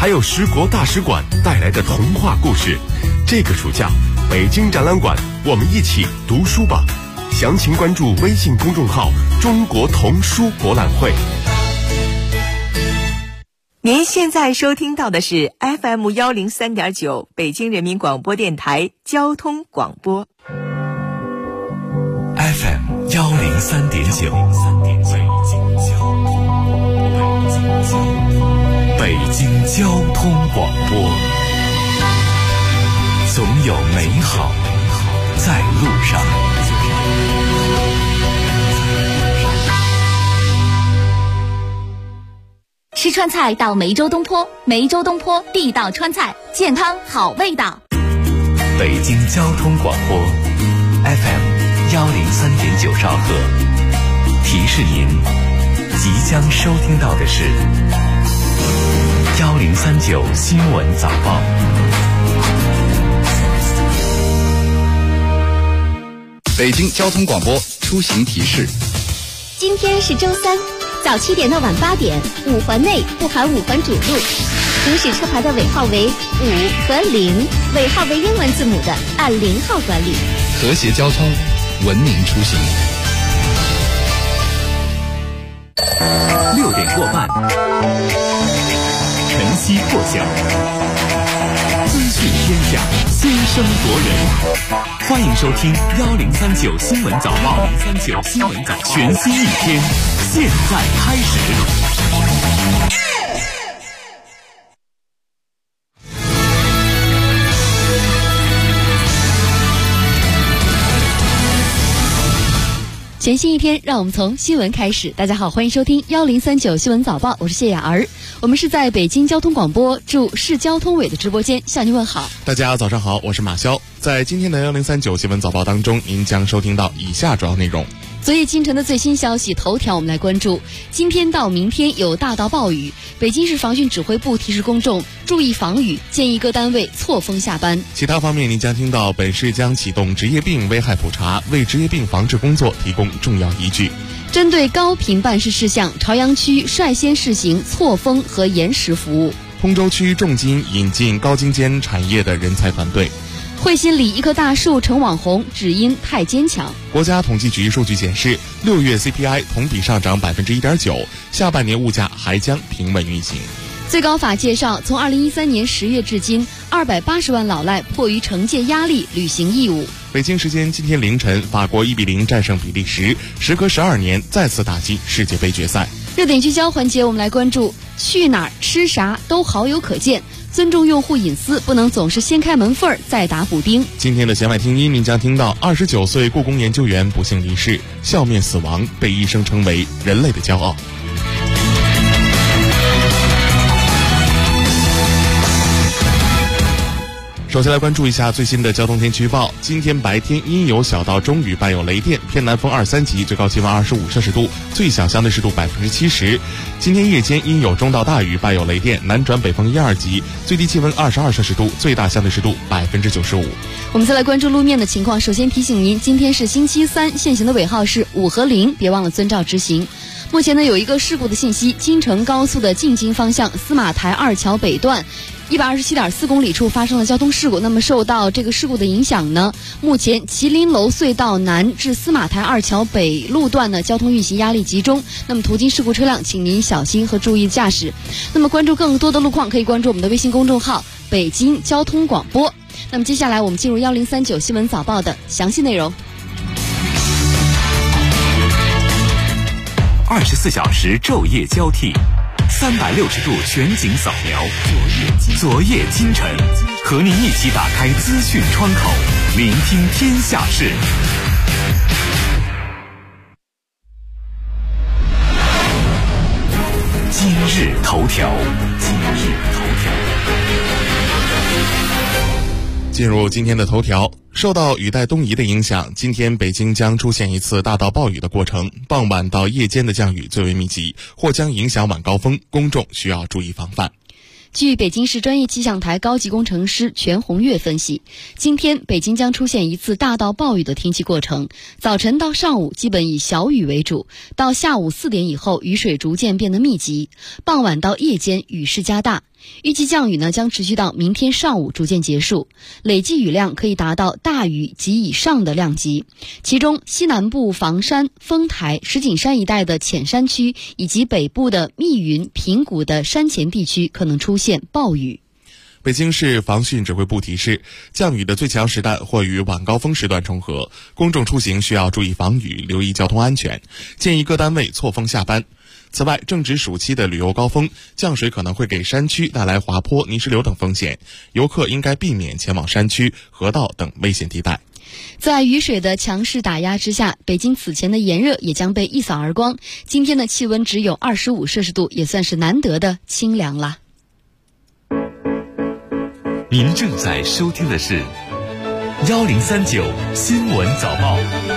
还有10国大使馆带来的童话故事。这个暑假，北京展览馆，我们一起读书吧。详情关注微信公众号“中国童书博览会”。 您现在收听到的是 FM 103.9北京人民广播电台交通广播。 FM 103.9，北京交通广播，总有美好在路上。 吃川菜到梅州东坡，梅州东坡地道川菜，健康好味道。 北京交通广播 FM 103.9兆赫，提示您即将收听到的是1039新闻早报。 北京交通广播出行提示： 今天是周三，早7点到晚8点，5环内不含5环主路，行驶车牌的尾号为5和0，尾号为英文字母的按0号管理。 和谐交通，文明出行。 6点过半，晨曦破晓，资讯天下，先声夺人。欢迎收听1039新闻早报，1039新闻早报，全新一天，现在开始。 全新一天，让我们从新闻开始。大家好，欢迎收听1039新闻早报，我是谢雅儿。我们是在北京交通广播驻市交通委的直播间向您问好。 大家早上好，我是马潇。在今天的1039新闻早报当中，您将收听到以下主要内容。 昨夜今晨的最新消息头条，我们来关注：今天到明天有大到暴雨，北京市防汛指挥部提示公众注意防雨，建议各单位错峰下班。 其他方面，您将听到本市将启动职业病危害普查，为职业病防治工作提供重要依据。 针对高频办事事项，朝阳区率先试行错峰和延时服务。 通州区重金引进高精尖产业的人才团队。 惠新里一棵大树成网红，只因太坚强。 国家统计局数据显示，6月 CPI 同比上涨 1.9%， 下半年物价还将平稳运行。 最高法介绍，从2013年10月至今，280万老赖迫于惩戒压力履行义务。 北京时间今天凌晨，法国1比0战胜比利时，时隔12年再次打进世界杯决赛。 热点聚焦环节，我们来关注：去哪儿吃啥都好友可见，尊重用户隐私，不能总是先开门缝再打补丁。 今天的弦外听音，您将听到29岁故宫研究员不幸离世，笑面死亡，被医生称为人类的骄傲。首先来关注一下最新的交通天气预报。今天白天阴有小到中雨，伴有雷电，偏南风2、3级，最高气温25摄氏度，最小相对湿度70%。今天夜间阴有中到大雨，伴有雷电，南转北风1、2级，最低气温22摄氏度，最大相对湿度95%。 我们再来关注路面的情况。首先提醒您，今天是星期三，限行的尾号是5和0，别忘了遵照执行。目前呢有一个事故的信息，京承高速的进京方向司马台2桥北段127.4公里处发生了交通事故。那么受到这个事故的影响呢，目前麒麟楼隧道南至司马台2桥北路段呢交通运行压力集中。那么途经事故车辆，请您小心和注意驾驶。那么关注更多的路况，可以关注我们的微信公众号北京交通广播。那么接下来我们进入1039新闻早报的详细内容。 24小时昼夜交替，360度全景扫描，昨夜今晨，和您一起打开资讯窗口，聆听天下事。今日头条。 进入今天的头条，受到雨带东移的影响，今天北京将出现一次大到暴雨的过程，傍晚到夜间的降雨最为密集，或将影响晚高峰，公众需要注意防范。 据北京市专业气象台高级工程师全红月分析，今天北京将出现一次大到暴雨的天气过程，早晨到上午基本以小雨为主，到下午4点以后雨水逐渐变得密集，傍晚到夜间雨势加大。 预计降雨呢将持续到明天上午逐渐结束，累计雨量可以达到大雨及以上的量级。其中西南部房山、丰台、石景山一带的浅山区以及北部的密云、平谷的山前地区可能出现暴雨。 北京市防汛指挥部提示，降雨的最强时段或与晚高峰时段重合，公众出行需要注意防雨，留意交通安全，建议各单位错峰下班。此外，正值暑期的旅游高峰，降水可能会给山区带来滑坡、泥石流等风险，游客应该避免前往山区、河道等危险地带。 在雨水的强势打压之下，北京此前的炎热也将被一扫而光。今天的气温只有25摄氏度，也算是难得的清凉啦。 您正在收听的是1039新闻早报。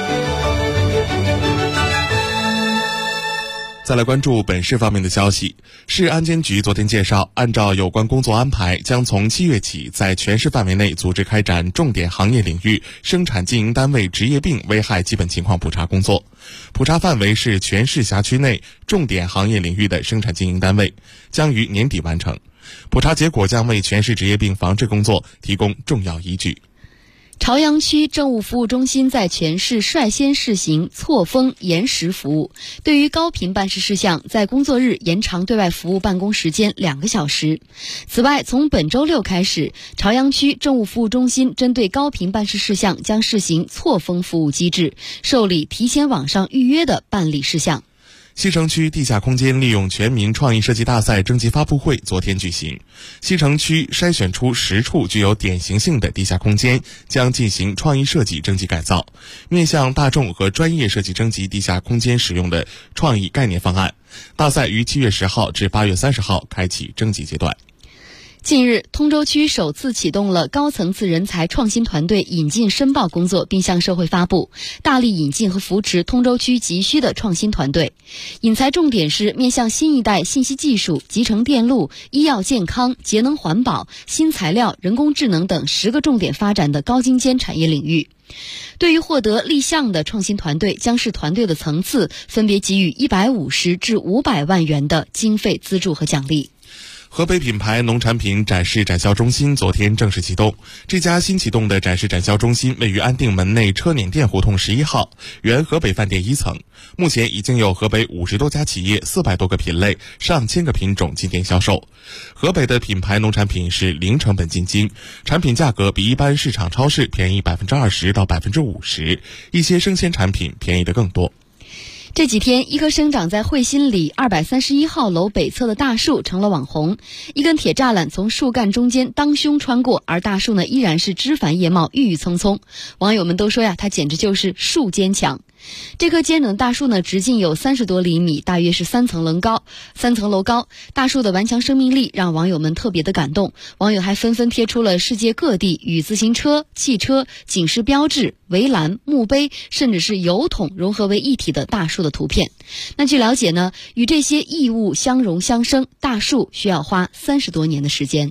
再来关注本市方面的消息。市安监局昨天介绍，按照有关工作安排，将从7月起在全市范围内组织开展重点行业领域生产经营单位职业病危害基本情况普查工作。普查范围是全市辖区内重点行业领域的生产经营单位，将于年底完成。普查结果将为全市职业病防治工作提供重要依据。 朝阳区政务服务中心在全市率先试行错峰延时服务，对于高频办事事项，在工作日延长对外服务办公时间2个小时。此外，从本周六开始，朝阳区政务服务中心针对高频办事事项将试行错峰服务机制，受理提前网上预约的办理事项。 西城区地下空间利用全民创意设计大赛征集发布会昨天举行，西城区筛选出10处具有典型性的地下空间，将进行创意设计征集改造，面向大众和专业设计征集地下空间使用的创意概念方案。大赛于7月10号至8月30号开启征集阶段。 近日，通州区首次启动了高层次人才创新团队引进申报工作，并向社会发布，大力引进和扶持通州区急需的创新团队。引才重点是面向新一代信息技术、集成电路、医药健康、节能环保、新材料、人工智能等10个重点发展的高精尖产业领域。对于获得立项的创新团队，将视团队的层次，分别给予150至500万元的经费资助和奖励。 河北品牌农产品展示展销中心昨天正式启动。这家新启动的展示展销中心位于安定门内车碾店胡同11号，原河北饭店1层。目前已经有河北50多家企业、400多个品类、上千个品种进店销售。河北的品牌农产品是零成本进京，产品价格比一般市场超市便宜20%到50%，一些生鲜产品便宜的更多。 这几天，一棵生长在汇新里231号楼北侧的大树成了网红。一根铁栅栏从树干中间当胸穿过，而大树呢依然是枝繁叶茂、郁郁葱葱。网友们都说呀，它简直就是树坚强。这棵坚韧大树呢，直径有30多厘米，大约是3层楼高。大树的顽强生命力让网友们特别的感动。网友还纷纷贴出了世界各地与自行车、汽车、警示标志、围栏、墓碑，甚至是油桶融合为一体的大树的图片。那据了解呢，与这些异物相融相生，大树需要花30多年的时间。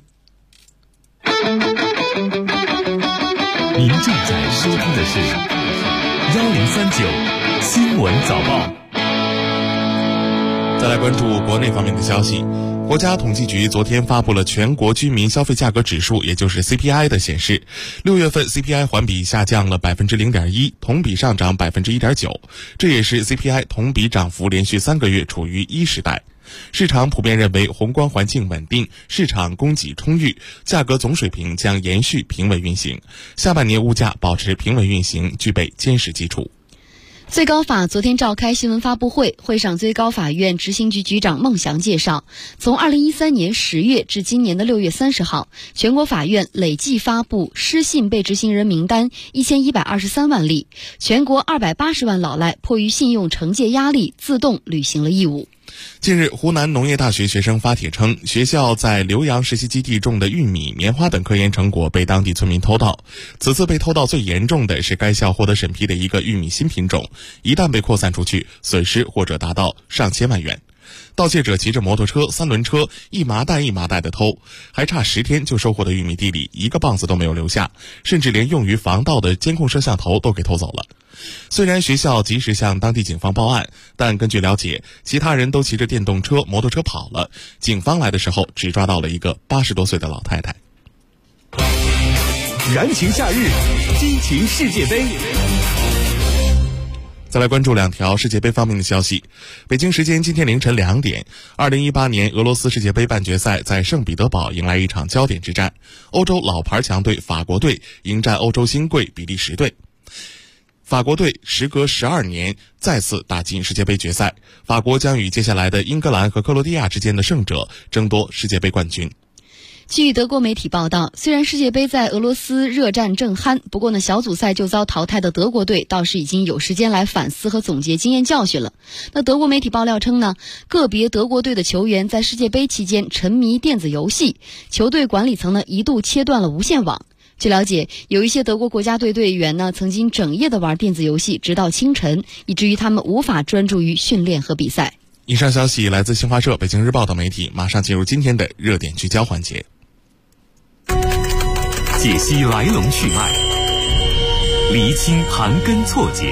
您正在收听的是1039新闻早报。 再来关注国内方面的消息。国家统计局昨天发布了全国居民消费价格指数，也就是 CPI 的显示，6月份 CPI 环比下降了 0.1%， 同比上涨 1.9%， 这也是 CPI 同比涨幅连续3个月处于1时代。市场普遍认为宏观环境稳定，市场供给充裕，价格总水平将延续平稳运行，下半年物价保持平稳运行具备坚实基础。 最高法昨天召开新闻发布会，会上最高法院执行局局长孟祥介绍，从2013年10月至今年的6月30号，全国法院累计发布失信被执行人名单1123万例，全国280万老赖迫于信用惩戒压力，自动履行了义务。 近日，湖南农业大学学生发帖称，学校在浏阳实习基地种的玉米、棉花等科研成果被当地村民偷盗。此次被偷盗最严重的是该校获得审批的一个玉米新品种，一旦被扩散出去，损失或者达到上千万元。 盗窃者骑着摩托车、三轮车一麻袋一麻袋的偷，还差10天就收获的玉米地里一个棒子都没有留下，甚至连用于防盗的监控摄像头都给偷走了。虽然学校及时向当地警方报案，但根据了解，其他人都骑着电动车、摩托车跑了，警方来的时候只抓到了一个80多岁的老太太。 燃情夏日，激情世界杯。 再来关注2条世界杯方面的消息。北京时间今天凌晨2点，2018年俄罗斯世界杯半决赛在圣彼得堡迎来一场焦点之战，欧洲老牌强队法国队迎战欧洲新贵比利时队。法国队时隔12年再次打进世界杯决赛，法国将与接下来的英格兰和克罗地亚之间的胜者争夺世界杯冠军。 据德国媒体报道，虽然世界杯在俄罗斯热战正酣，不过呢，小组赛就遭淘汰的德国队倒是已经有时间来反思和总结经验教训了。那德国媒体爆料称呢，个别德国队的球员在世界杯期间沉迷电子游戏，球队管理层呢一度切断了无线网。据了解，有一些德国国家队队员呢曾经整夜的玩电子游戏，直到清晨，以至于他们无法专注于训练和比赛。 以上消息来自新华社、北京日报等媒体，马上进入今天的热点聚焦环节。 解析来龙去脉，厘清盘根错节，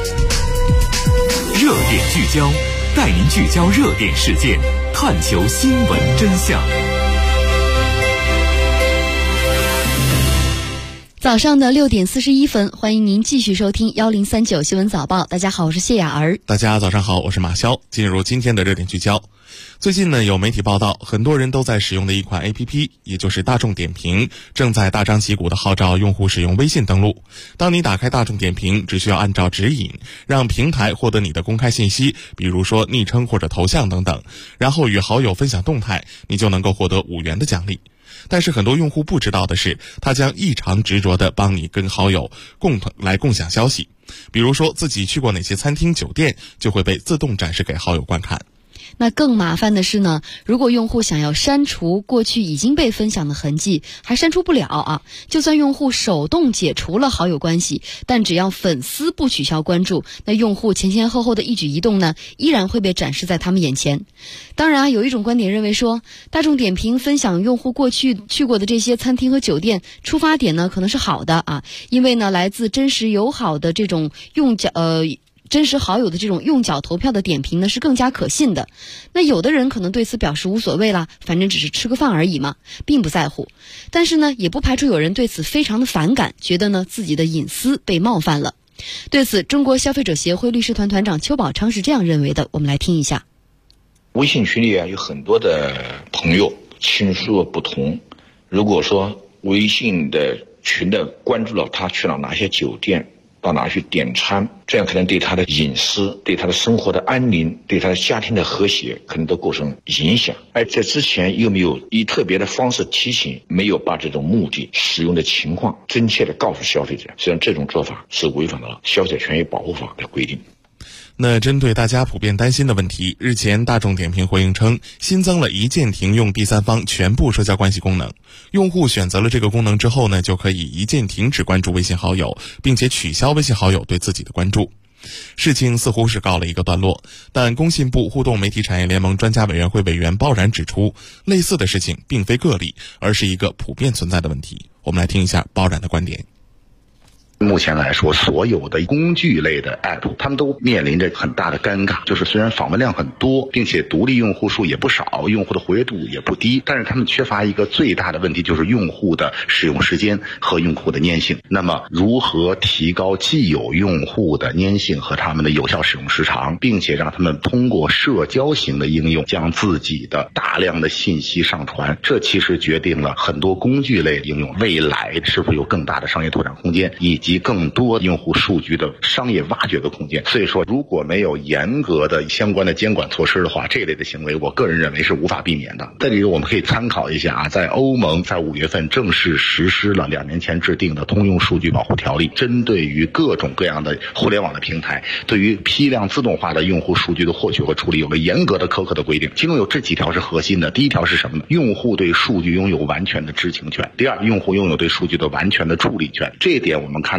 热点聚焦，带您聚焦热点事件，探求新闻真相。 早上的6点41分，欢迎您继续收听1039新闻早报。大家好，我是谢雅儿。 大家早上好，我是马潇。进入今天的热点聚焦。最近呢，有媒体报道，很多人都在使用的一款 APP， 也就是大众点评，正在大张旗鼓地号召用户使用微信登录。当你打开大众点评，只需要按照指引，让平台获得你的公开信息，比如说昵称或者头像等等，然后与好友分享动态，你就能够获得5元的奖励。但是很多用户不知道的是，他将异常执着地帮你跟好友共享消息，比如说自己去过哪些餐厅、酒店，就会被自动展示给好友观看。 那更麻烦的是呢，如果用户想要删除过去已经被分享的痕迹，还删除不了啊。就算用户手动解除了好友关系，但只要粉丝不取消关注，那用户前前后后的一举一动呢，依然会被展示在他们眼前。当然啊，有一种观点认为说，大众点评分享用户过去去过的这些餐厅和酒店，出发点呢可能是好的啊，因为呢来自真实友好的这种真实好友的这种用脚投票的点评呢是更加可信的。那有的人可能对此表示无所谓啦，反正只是吃个饭而已嘛，并不在乎。但是呢，也不排除有人对此非常的反感，觉得呢自己的隐私被冒犯了。对此，中国消费者协会律师团团长邱宝昌是这样认为的，我们来听一下。 微信群里有很多的朋友亲疏不同，如果说微信的群的关注了他去了哪些酒店，到哪去点餐，这样可能对他的隐私、对他的生活的安宁、对他的家庭的和谐可能都构成影响。而在之前又没有以特别的方式提醒，没有把这种目的、使用的情况真切的告诉消费者，实际上这种做法是违反了消费者权益保护法的规定。 那针对大家普遍担心的问题，日前大众点评回应称，新增了一键停用第三方全部社交关系功能。用户选择了这个功能之后呢，就可以一键停止关注微信好友，并且取消微信好友对自己的关注。事情似乎是告了一个段落，但工信部互动媒体产业联盟专家委员会委员包然指出，类似的事情并非个例，而是一个普遍存在的问题。我们来听一下包然的观点。 目前来说，所有的工具类的 app 他们都面临着很大的尴尬，就是虽然访问量很多，并且独立用户数也不少，用户的活跃度也不低，但是他们缺乏一个最大的问题，就是用户的使用时间和用户的粘性。那么如何提高既有用户的粘性和他们的有效使用时长，并且让他们通过社交型的应用将自己的大量的信息上传，这其实决定了很多工具类应用未来是否有更大的商业拓展空间，以及更多用户数据的商业挖掘的空间。所以说，如果没有严格的相关的监管措施的话，这类的行为我个人认为是无法避免的。在这里我们可以参考一下在欧盟在5月份正式实施了2年前制定的通用数据保护条例，针对于各种各样的互联网的平台，对于批量自动化的用户数据的获取和处理有了严格的苛刻的规定。其中有这几条是核心的。第一条是什么呢？用户对数据拥有完全的知情权。第二，用户拥有对数据的完全的处理权。这一点我们看到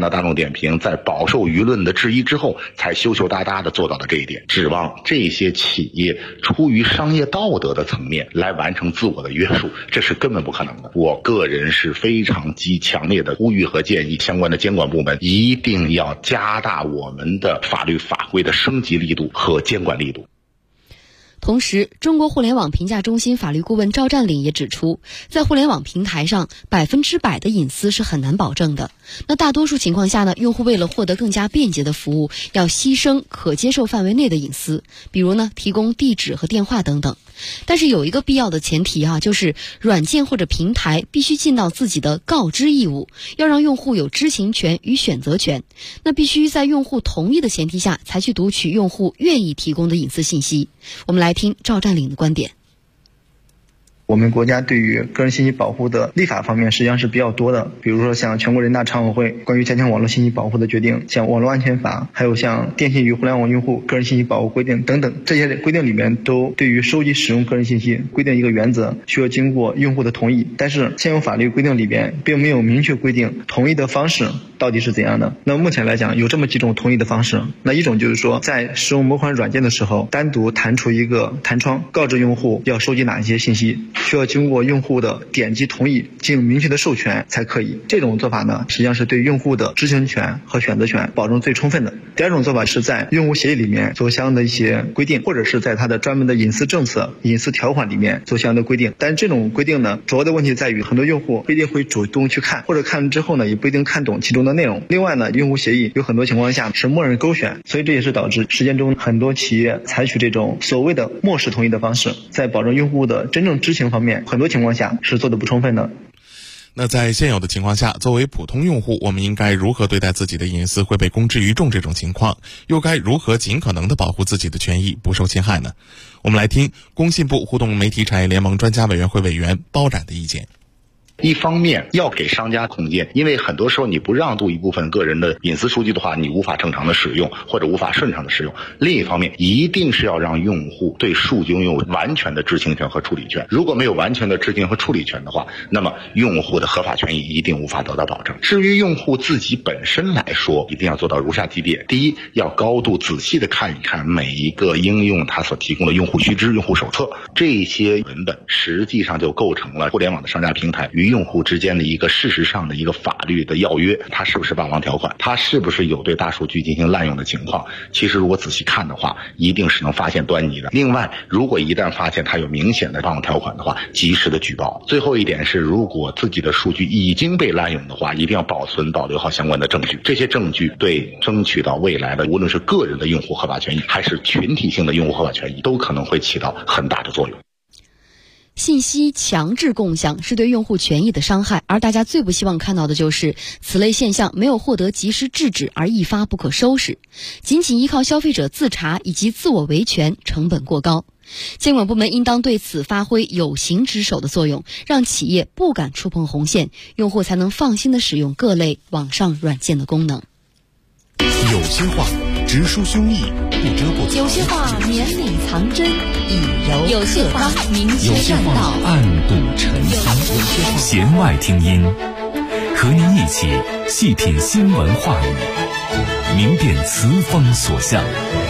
到大众点评，在饱受舆论的质疑之后，才羞羞答答的做到的这一点。指望这些企业出于商业道德的层面来完成自我的约束，这是根本不可能的。我个人是非常强烈的呼吁和建议相关的监管部门一定要加大我们的法律法规的升级力度和监管力度。 同时，中国互联网评价中心法律顾问赵占领也指出，在互联网平台上100%的隐私是很难保证的。那大多数情况下呢，用户为了获得更加便捷的服务，要牺牲可接受范围内的隐私，比如呢，提供地址和电话等等。但是有一个必要的前提就是软件或者平台必须尽到自己的告知义务，要让用户有知情权与选择权。那必须在用户同意的前提下，才去读取用户愿意提供的隐私信息。我们来听赵占领的观点。 我们国家对于个人信息保护的立法方面实际上是比较多的，比如说像全国人大常委会关于加强网络信息保护的决定，像网络安全法，还有像电信与互联网用户个人信息保护规定等等，这些规定里面都对于收集使用个人信息规定一个原则，需要经过用户的同意。但是现有法律规定里边并没有明确规定同意的方式到底是怎样的。那目前来讲有这么几种同意的方式，那一种就是说在使用某款软件的时候，单独弹出一个弹窗，告知用户要收集哪一些信息，需要经过用户的点击同意进行明确的授权才可以。这种做法呢，实际上是对用户的知情权和选择权保证最充分的。第二种做法是在用户协议里面做相应的一些规定，或者是在它的专门的隐私政策、隐私条款里面做相应的规定。但是这种规定呢，主要的问题在于很多用户不一定会主动去看，或者看了之后呢，也不一定看懂其中的内容。另外呢，用户协议有很多情况下是默认勾选，所以这也是导致实践中很多企业采取这种所谓的默识同意的方式，在保证用户的真正知情方面，很多情况下是做得不充分的。 那在现有的情况下，作为普通用户，我们应该如何对待自己的隐私会被公之于众这种情况，又该如何尽可能的保护自己的权益不受侵害呢？我们来听工信部互动媒体产业联盟专家委员会委员包冉的意见。 一方面要给商家空间，因为很多时候你不让渡一部分个人的隐私数据的话，你无法正常的使用或者无法顺畅的使用。另一方面一定是要让用户对数据拥有完全的知情权和处理权，如果没有完全的知情和处理权的话，那么用户的合法权益一定无法得到保证。至于用户自己本身来说，一定要做到如下几点。第一，要高度仔细的看一看每一个应用它所提供的用户须知、用户手册，这些文本实际上就构成了互联网的商家平台与用户之间的一个事实上的一个法律的要约，它是不是霸王条款，它是不是有对大数据进行滥用的情况，其实如果仔细看的话，一定是能发现端倪的。另外，如果一旦发现它有明显的霸王条款的话，及时的举报。最后一点是，如果自己的数据已经被滥用的话，一定要保留好相关的证据，这些证据对争取到未来的无论是个人的用户合法权益还是群体性的用户合法权益，都可能会起到很大的作用。 信息强制共享是对用户权益的伤害，而大家最不希望看到的就是此类现象没有获得及时制止而一发不可收拾，仅依靠消费者自查以及自我维权成本过高。监管部门应当对此发挥有形之手的作用，让企业不敢触碰红线，用户才能放心地使用各类网上软件的功能。 有些话直抒胸臆，不遮不藏； 有些话绵里藏针，以柔有些话明有些话暗度陈仓，弦外听音，和您一起细品新闻话语，明辨词风所向。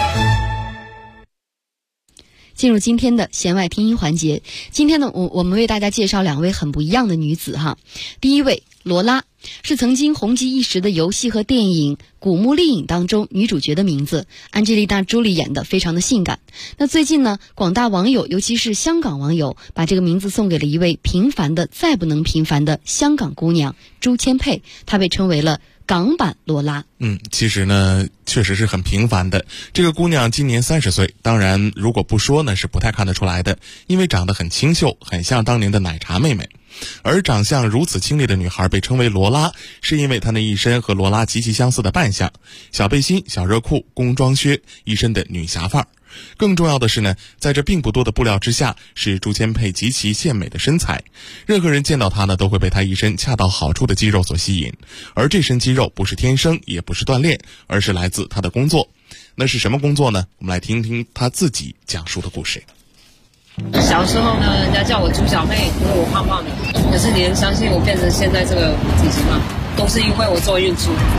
进入今天的弦外听音环节，今天呢，我们为大家介绍两位很不一样的女子哈。第一位罗拉是曾经红极一时的游戏和电影《古墓丽影》当中女主角的名字，安吉丽娜·朱莉演的非常的性感。那最近呢，广大网友尤其是香港网友把这个名字送给了一位平凡的再不能平凡的香港姑娘朱千佩，她被称为了港版罗拉。 其实呢确实是很平凡的。这个姑娘今年30岁，当然如果不说呢是不太看得出来的，因为长得很清秀，很像当年的奶茶妹妹。而长相如此清丽的女孩被称为罗拉，是因为她那一身和罗拉极其相似的扮相，小背心、小热裤、工装靴，一身的女侠范儿。更重要的是呢，在这并不多的布料之下，是朱千佩极其健美的身材，任何人见到她呢都会被她一身恰到好处的肌肉所吸引。而这身肌肉不是天生，也不是锻炼，而是来自她的工作。那是什么工作呢？我们来听听她自己讲述的故事。 小时候呢，人家叫我朱小妹，因为我胖胖的。可是你能相信我变成现在这个体型吗？都是因为我做运输。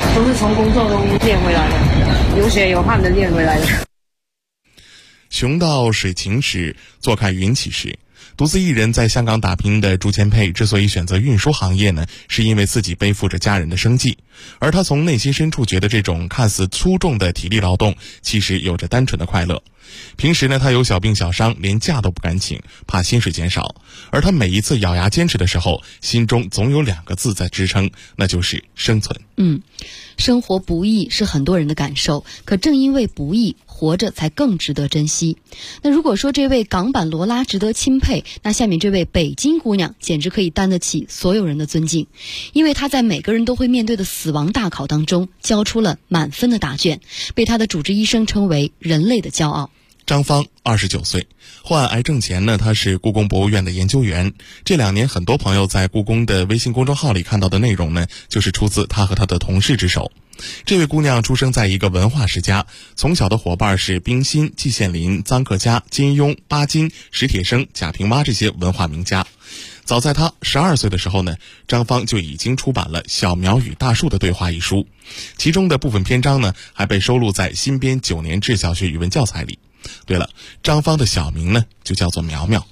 都是从工作中练回来的，有血有汗的练回来的。 熊到水晴时，坐看云起时。独自一人在香港打拼的朱千佩之所以选择运输行业呢，是因为自己背负着家人的生计，而他从内心深处觉得这种看似粗重的体力劳动其实有着单纯的快乐。平时呢，他有小病小伤，连假都不敢请，怕薪水减少，而他每一次咬牙坚持的时候，心中总有2个字在支撑，那就是生存。 生活不易是很多人的感受，可正因为不易，活着才更值得珍惜。那如果说这位港版罗拉值得钦佩，那下面这位北京姑娘简直可以担得起所有人的尊敬，因为她在每个人都会面对的死亡大考当中交出了满分的答卷，被她的主治医生称为人类的骄傲。 张芳29岁，患癌症前呢，她是故宫博物院的研究员。这2年，很多朋友在故宫的微信公众号里看到的内容呢，就是出自她和她的同事之手。这位姑娘出生在一个文化世家，从小的伙伴是冰心、季羡林、臧克家、金庸、巴金、史铁生、贾平凹这些文化名家。早在她12岁的时候呢，张芳就已经出版了《小苗与大树的对话》一书，其中的部分篇章呢，还被收录在新编9年制小学语文教材里。对了，张芳的小名呢就叫做苗苗。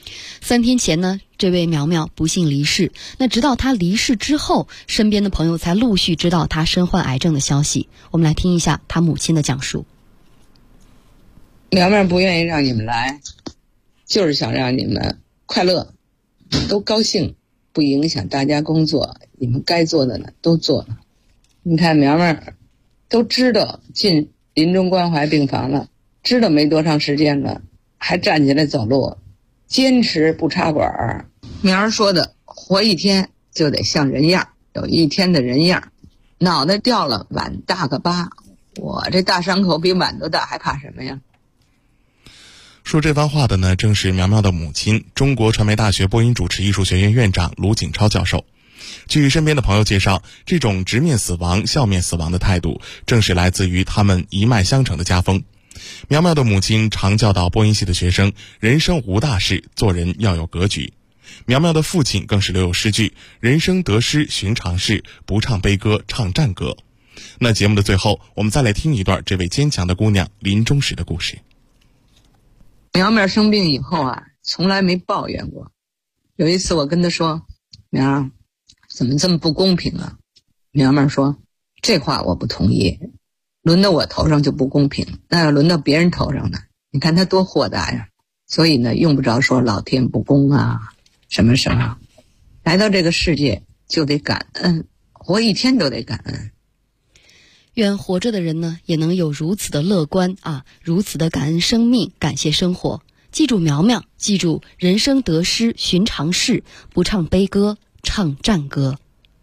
3天前呢，这位苗苗不幸离世。那直到她离世之后，身边的朋友才陆续知道她身患癌症的消息。我们来听一下她母亲的讲述。 苗苗不愿意让你们来，就是想让你们快乐，都高兴，不影响大家工作，你们该做的呢都做了。你看苗苗都知道进临终关怀病房了，知道没多长时间了，还站起来走路，坚持不插管。苗儿说的，活一天就得像人样，有一天的人样。脑袋掉了，碗大个疤，我这大伤口比碗都大，还怕什么呀？ 说这番话的呢，正是苗苗的母亲，中国传媒大学播音主持艺术学院院长卢景超教授。据身边的朋友介绍，这种直面死亡、笑面死亡的态度，正是来自于他们一脉相承的家风。苗苗的母亲常教导播音系的学生，人生无大事，做人要有格局。苗苗的父亲更是留有诗句，人生得失寻常事，不唱悲歌唱战歌。那节目的最后，我们再来听一段这位坚强的姑娘临终时的故事。 苗苗生病以后啊，从来没抱怨过。有一次我跟她说，苗，怎么这么不公平啊？苗苗说，这话我不同意，轮到我头上就不公平，那要轮到别人头上呢？你看他多豁达呀！所以呢，用不着说老天不公啊，什么什么。来到这个世界就得感恩，活一天都得感恩。 愿活着的人呢，也能有如此的乐观啊，如此的感恩生命，感谢生活。记住苗苗，记住人生得失寻常事，不唱悲歌唱战歌。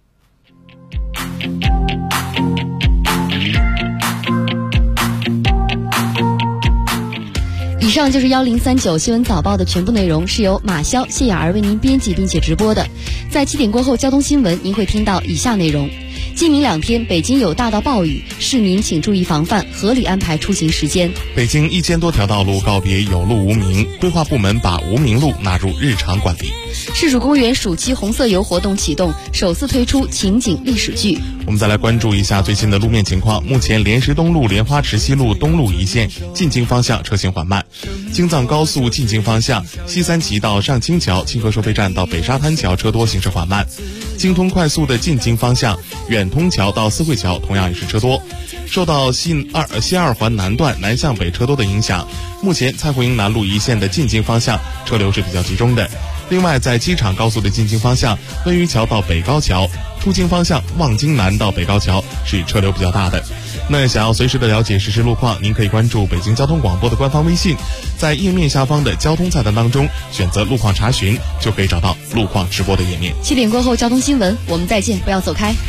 以上就是1039新闻早报的全部内容，是由马潇、谢雅儿为您编辑并且直播的。在7点过后交通新闻，您会听到以下内容：今明2天北京有大到暴雨，市民请注意防范，合理安排出行时间。 北京1000多条道路告别有路无名，规划部门把无名路纳入日常管理。 市属公园暑期红色游活动启动，首次推出情景历史剧。 我们再来关注一下最新的路面情况。目前莲石东路莲花池西路东路一线进京方向车行缓慢，京藏高速进京方向西三旗到上清桥清河收费站到北沙滩桥车多，行驶缓慢。京通快速的进京方向远通桥到四惠桥同样也是车多。受到西二环南段南向北车多的影响，目前蔡胡营南路一线的进京方向车流是比较集中的。另外，在机场高速的进京方向温榆桥到北高桥，出京方向望京南到北高桥是车流比较大的。那想要随时的了解实时路况，您可以关注北京交通广播的官方微信，在页面下方的交通菜单当中选择路况查询，就可以找到路况直播的页面。 7点过后交通新闻，我们再见，不要走开。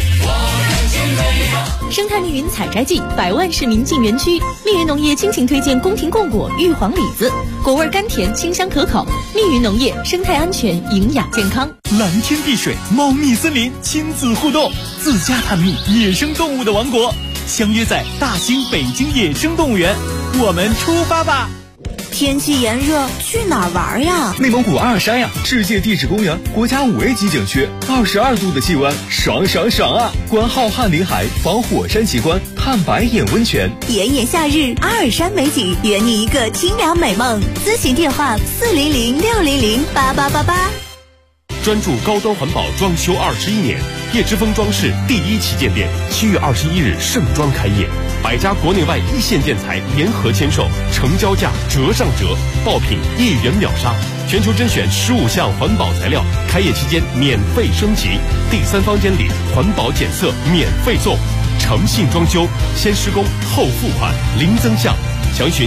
生态密云采摘季，100万市民进园区。密云农业倾情推荐宫廷贡果、玉皇李子，果味甘甜，清香可口。密云农业，生态安全，营养健康。 蓝天碧水，茂密森林，亲子互动，自家探秘野生动物的王国。相约在大兴北京野生动物园，我们出发吧！ 天气炎热，去哪儿玩呀？ 内蒙古阿尔山呀，世界地质公园，国家5A 级景区，22度的气温，爽爽爽啊！观浩瀚林海，访火山奇观，探白眼温泉。 炎炎夏日，阿尔山美景，圆你一个清凉美梦。咨询电话400-600-8888。 专注高端环保装修21年，叶之峰装饰第1旗舰店7月21日盛装开业，100家国内外一线建材联合签售，成交价折上折，爆品1元秒杀，全球甄选15项环保材料，开业期间免费升级，第3方监理，环保检测免费送，诚信装修，先施工后付款，零增项，详询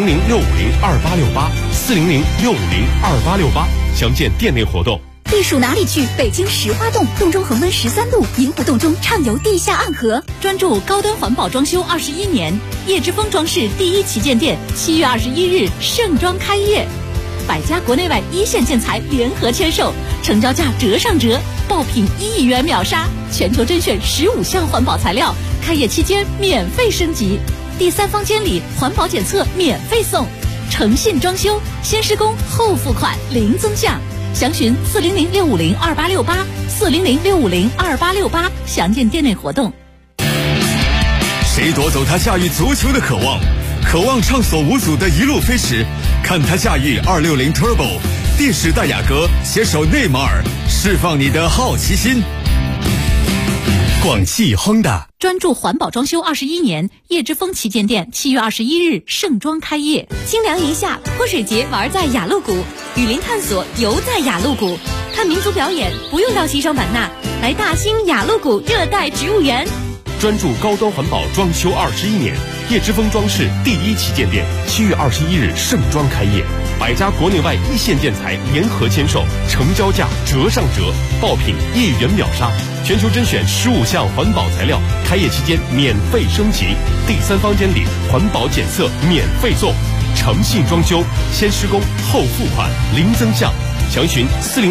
400-650-2868，400-650-2868，详见店内活动。 避暑哪里去？北京石花洞，洞中恒温13度，银湖洞中畅游地下暗河。 专注高端环保装修21年，叶之峰装饰第1旗舰店7月21日盛装开业，100家国内外一线建材联合签售，成交价折上折，爆品1亿元秒杀，全球甄选15项环保材料，开业期间免费升级，第3方监理，环保检测免费送，诚信装修，先施工后付款，零增项。详询400-650-2868，400-650-2868，详见店内活动。 谁夺走他驾驭足球的渴望？渴望畅所无阻的一路飞驰，看他驾驭260 Turbo， 第10代雅阁携手内马尔，释放你的好奇心。广汽亨达专注环保装修21年，叶之峰旗舰店7月21日盛装开业。 清凉一夏，泼水节玩在雅鹿谷，雨林探索游在雅鹿谷，看民族表演不用到西双版纳，来大兴雅鹿谷热带植物园。 专注高端环保装修21年，叶之峰装饰第1旗舰店7月21日盛装开业，100家国内外一线建材联合签售，成交价折上折，爆品1元秒杀，全球甄选15项环保材料，开业期间免费升级，第3方监理，环保检测免费送，诚信装修，先施工后付款，零增项，详询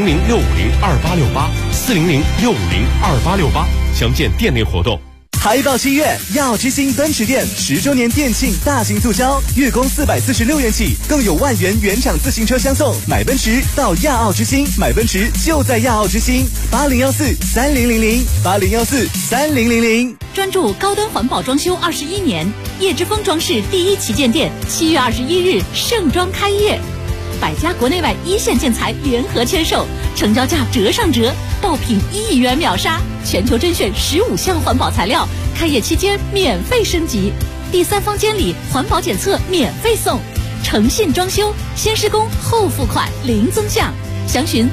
400-650-2868，400-650-2868，详见店内活动。 财报7月，亚奥之星奔驰店10周年店庆大型促销，月供446元起，更有万元原厂自行车相送。买奔驰到亚奥之星，买奔驰就在亚奥之星，8014-3000，8014-3000。 专注高端环保装修21年，叶之峰装饰第1旗舰店7月21日盛装开业，100家国内外一线建材联合签售，成交价折上折，爆品1亿元秒杀，全球甄选15项环保材料，开业期间免费升级，第3方监理，环保检测免费送，诚信装修，先施工后付款，零增项。详询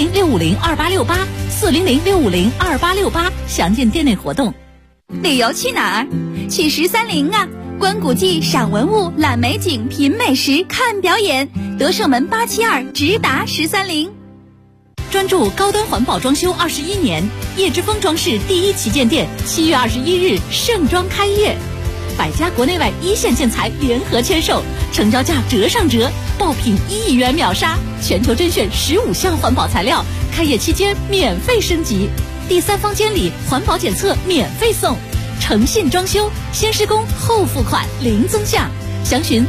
400-650-2868，400-650-2868，详见店内活动。 旅游去哪儿？去13陵啊！观古迹、赏文物、览美景、品美食、看表演，德胜门872直达13陵。 专注高端环保装修21年，叶之峰装饰第1旗舰店7月21日盛装开业，100家国内外一线建材联合签售，成交价折上折，爆品1亿元秒杀，全球甄选15项环保材料，开业期间免费升级，第3方监理，环保检测免费送，诚信装修，先施工后付款，零增项。详询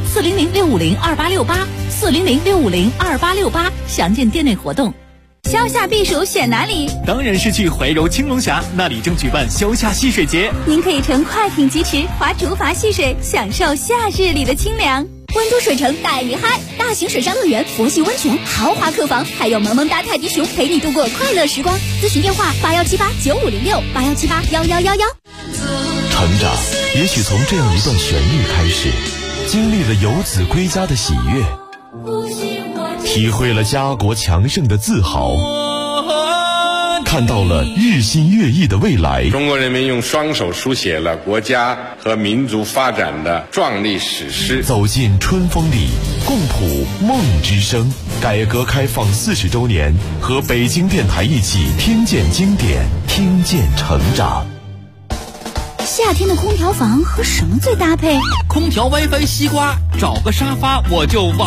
400-650-2868，400-650-2868，详见店内活动。 消夏避暑选哪里？ 当然是去怀柔青龙峡，那里正举办消夏戏水节。 您可以乘快艇疾驰，划竹筏戏水，享受夏日里的清凉。温都水城带你嗨，大型水上乐园、佛系温泉、豪华客房，还有萌萌哒泰迪熊陪你度过快乐时光。咨询电话81789506，81781111。 成长也许从这样一段旋律开始，经历了游子归家的喜悦，体会了家国强盛的自豪，看到了日新月异的未来。 中国人民用双手书写了国家和民族发展的壮丽史诗。 走进春风里，共谱梦之声。改革开放40周年，和北京电台一起听见经典，听见成长。 夏天的空调房和什么最搭配？ 空调 WiFi 西瓜，找个沙发我就往